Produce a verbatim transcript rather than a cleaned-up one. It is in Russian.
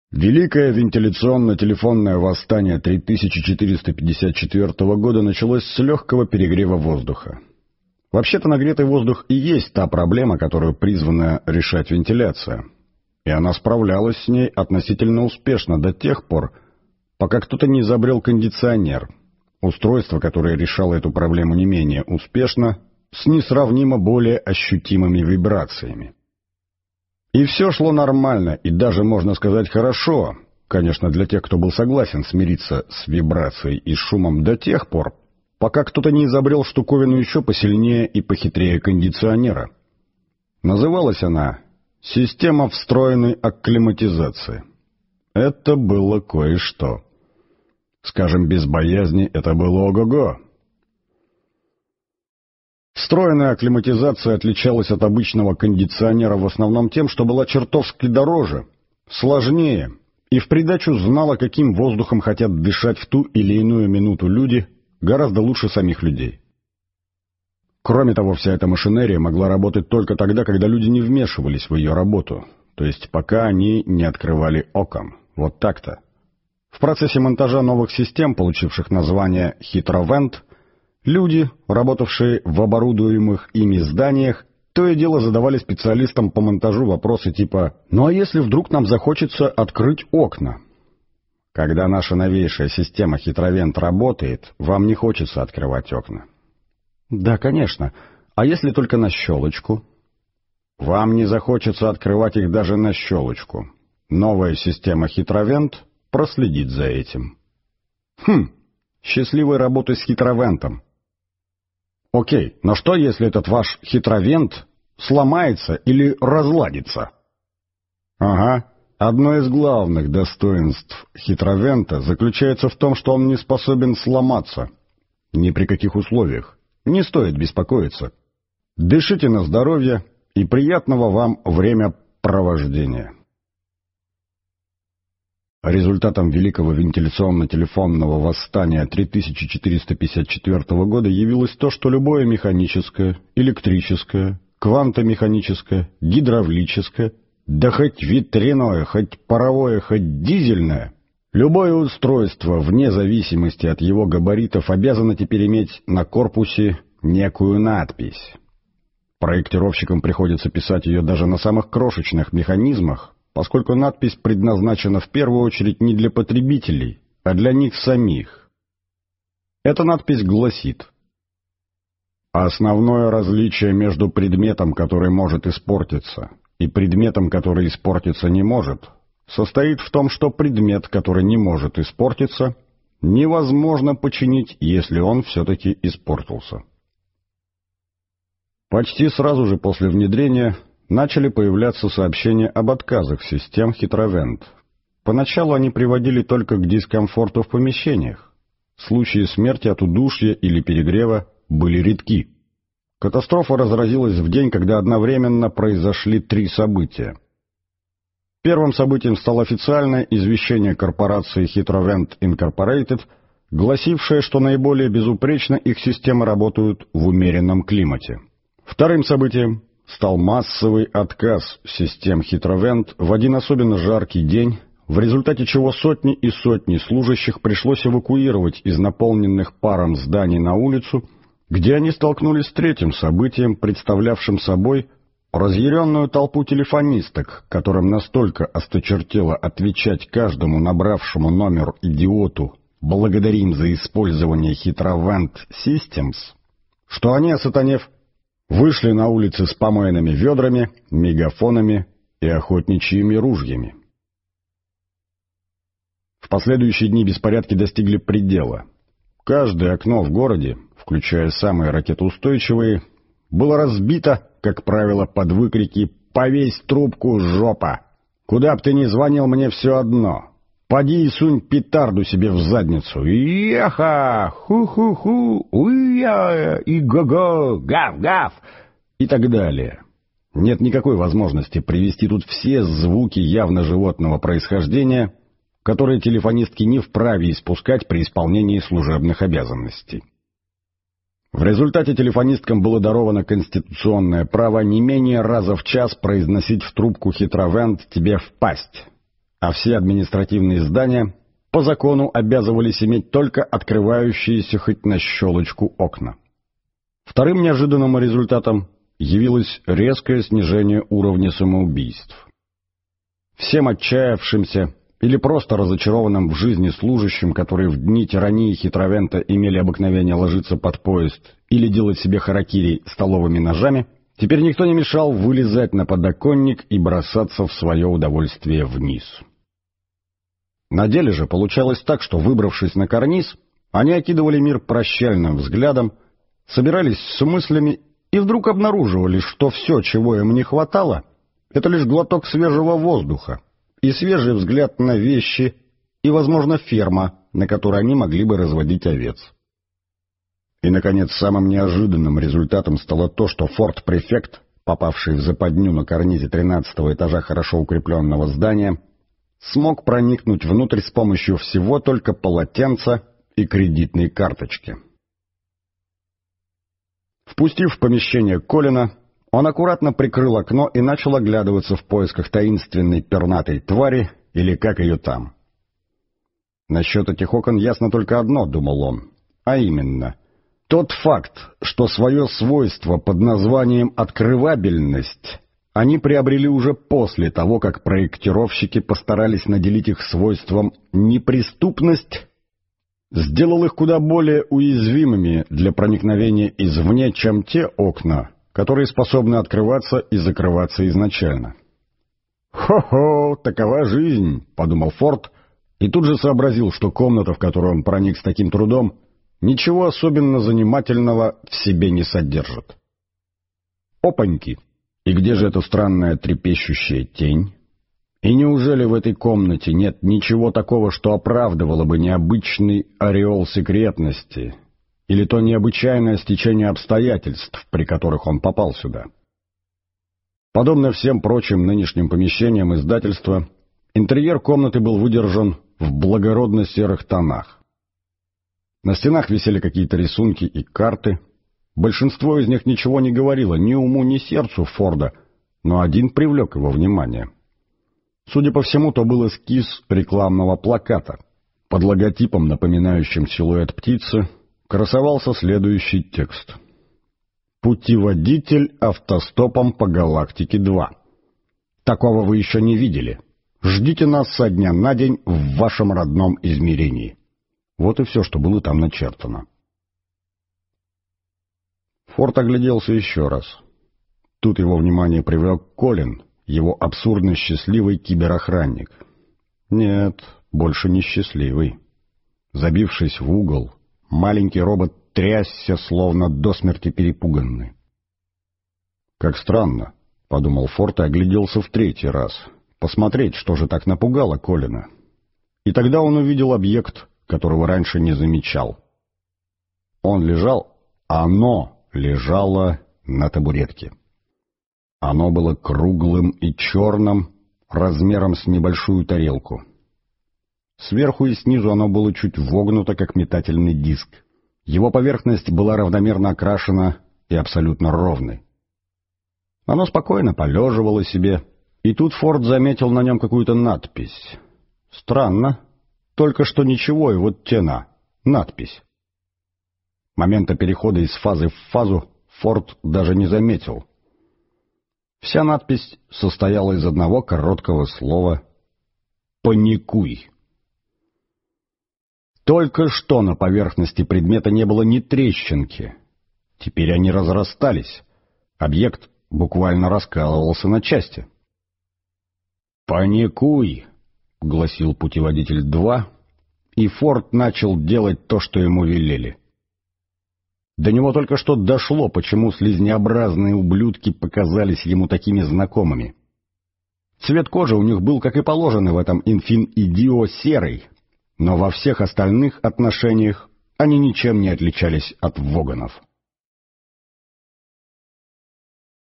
Великое вентиляционно-телефонное восстание три тысячи четыреста пятьдесят четвёртого года началось с легкого перегрева воздуха. Вообще-то нагретый воздух и есть та проблема, которую призвана решать вентиляция. И она справлялась с ней относительно успешно до тех пор, пока кто-то не изобрел кондиционер, устройство, которое решало эту проблему не менее успешно, с несравнимо более ощутимыми вибрациями. И все шло нормально, и даже, можно сказать, хорошо, конечно, для тех, кто был согласен смириться с вибрацией и шумом до тех пор, пока кто-то не изобрел штуковину еще посильнее и похитрее кондиционера. Называлась она «Система встроенной акклиматизации». Это было кое-что. Скажем, без боязни, это было ого-го. Встроенная акклиматизация отличалась от обычного кондиционера в основном тем, что была чертовски дороже, сложнее и в придачу знала, каким воздухом хотят дышать в ту или иную минуту люди, гораздо лучше самих людей. Кроме того, вся эта машинерия могла работать только тогда, когда люди не вмешивались в ее работу, то есть пока они не открывали окон. Вот так-то. В процессе монтажа новых систем, получивших название «Хитровент», люди, работавшие в оборудуемых ими зданиях, то и дело задавали специалистам по монтажу вопросы типа «Ну а если вдруг нам захочется открыть окна?» Когда наша новейшая система «Хитровент» работает, вам не хочется открывать окна. Да, конечно. А если только на щелочку? Вам не захочется открывать их даже на щелочку. Новая система «Хитровент» проследит за этим. Хм, счастливой работы с «Хитровентом». Окей, но что, если этот ваш хитровент сломается или разладится? Ага, одно из главных достоинств хитровента заключается в том, что он не способен сломаться. Ни при каких условиях. Не стоит беспокоиться. Дышите на здоровье и приятного вам времяпровождения. Результатом Великого вентиляционно-телефонного восстания три тысячи четыреста пятьдесят четвёртого года явилось то, что любое механическое, электрическое, квантомеханическое, гидравлическое, да хоть ветряное, хоть паровое, хоть дизельное, любое устройство, вне зависимости от его габаритов, обязано теперь иметь на корпусе некую надпись. Проектировщикам приходится писать ее даже на самых крошечных механизмах, поскольку надпись предназначена в первую очередь не для потребителей, а для них самих. Эта надпись гласит: «Основное различие между предметом, который может испортиться, и предметом, который испортиться не может, состоит в том, что предмет, который не может испортиться, невозможно починить, если он все-таки испортился». Почти сразу же после внедрения начали появляться сообщения об отказах систем Хитровент. Поначалу они приводили только к дискомфорту в помещениях. Случаи смерти от удушья или перегрева были редки. Катастрофа разразилась в день, когда одновременно произошли три события. Первым событием стало официальное извещение корпорации Хитровент Инкорпорейтед, гласившее, что наиболее безупречно их системы работают в умеренном климате. Вторым событием стал массовый отказ систем Хитровент в один особенно жаркий день, в результате чего сотни и сотни служащих пришлось эвакуировать из наполненных паром зданий на улицу, где они столкнулись с третьим событием, представлявшим собой разъяренную толпу телефонисток, которым настолько осточертело отвечать каждому набравшему номер идиоту «Благодарим за использование Хитровент Systems», что они, осатанев, вышли на улицы с помойными ведрами, мегафонами и охотничьими ружьями. В последующие дни беспорядки достигли предела. Каждое окно в городе, включая самые ракетоустойчивые, было разбито, как правило, под выкрики «Повесь трубку, жопа! Куда б ты ни звонил, мне все одно! Поди и сунь петарду себе в задницу! Иеха! Ху-ху-ху! Уя! И го-го! Гав-гав!» и так далее. Нет никакой возможности привести тут все звуки явно животного происхождения, которые телефонистки не вправе испускать при исполнении служебных обязанностей. В результате телефонисткам было даровано конституционное право не менее раза в час произносить в трубку Хитровент тебе в пасть. а все административные здания по закону обязывались иметь только открывающиеся хоть на щелочку окна. Вторым неожиданным результатом явилось резкое снижение уровня самоубийств. Всем отчаявшимся или просто разочарованным в жизни служащим, которые в дни тирании хитровента имели обыкновение ложиться под поезд или делать себе харакири столовыми ножами, теперь никто не мешал вылезать на подоконник и бросаться в свое удовольствие вниз. На деле же получалось так, что, выбравшись на карниз, они окидывали мир прощальным взглядом, собирались с мыслями и вдруг обнаруживали, что все, чего им не хватало, это лишь глоток свежего воздуха и свежий взгляд на вещи и, возможно, ферма, на которой они могли бы разводить овец. И, наконец, самым неожиданным результатом стало то, что форт-префект, попавший в западню на карнизе тринадцатого этажа хорошо укрепленного здания, смог проникнуть внутрь с помощью всего только полотенца и кредитной карточки. Впустив в помещение Колина, он аккуратно прикрыл окно и начал оглядываться в поисках таинственной пернатой твари или как ее там. Насчет этих окон ясно только одно, думал он, а именно, тот факт, что свое свойство под названием «открывабельность» они приобрели уже после того, как проектировщики постарались наделить их свойством «неприступность», сделал их куда более уязвимыми для проникновения извне, чем те окна, которые способны открываться и закрываться изначально. «Хо-хо, такова жизнь», — подумал Форд, и тут же сообразил, что комната, в которую он проник с таким трудом, ничего особенно занимательного в себе не содержит. Опаньки! И где же эта странная трепещущая тень? И неужели в этой комнате нет ничего такого, что оправдывало бы необычный ореол секретности или то необычайное стечение обстоятельств, при которых он попал сюда? Подобно всем прочим нынешним помещениям издательства, интерьер комнаты был выдержан в благородно-серых тонах. На стенах висели какие-то рисунки и карты. Большинство из них ничего не говорило ни уму, ни сердцу Форда, но один привлек его внимание. Судя по всему, то был эскиз рекламного плаката. Под логотипом, напоминающим силуэт птицы, красовался следующий текст: «Путеводитель автостопом по Галактике-два. Такого вы еще не видели. Ждите нас со дня на день в вашем родном измерении». Вот и все, что было там начертано. Форд огляделся еще раз. Тут его внимание привлек Колин, его абсурдно счастливый киберохранник. Нет, больше не счастливый. Забившись в угол, маленький робот трясся, словно до смерти перепуганный. «Как странно», — подумал Форд и огляделся в третий раз, посмотреть, что же так напугало Колина. И тогда он увидел объект, которого раньше не замечал. Он лежал, а оно лежало на табуретке. Оно было круглым и черным, размером с небольшую тарелку. Сверху и снизу оно было чуть вогнуто, как метательный диск. Его поверхность была равномерно окрашена и абсолютно ровной. Оно спокойно полеживало себе, и тут Форд заметил на нем какую-то надпись. Странно, только что ничего, и вот тена, надпись. Момента перехода из фазы в фазу Форд даже не заметил. Вся надпись состояла из одного короткого слова «Паникуй». Только что на поверхности предмета не было ни трещинки. Теперь они разрастались. Объект буквально раскалывался на части. «Паникуй», — гласил путеводитель два, и Форд начал делать то, что ему велели. До него только что дошло, почему слизнеобразные ублюдки показались ему такими знакомыми. Цвет кожи у них был, как и положено в этом инфин-идио, серый, но во всех остальных отношениях они ничем не отличались от воганов.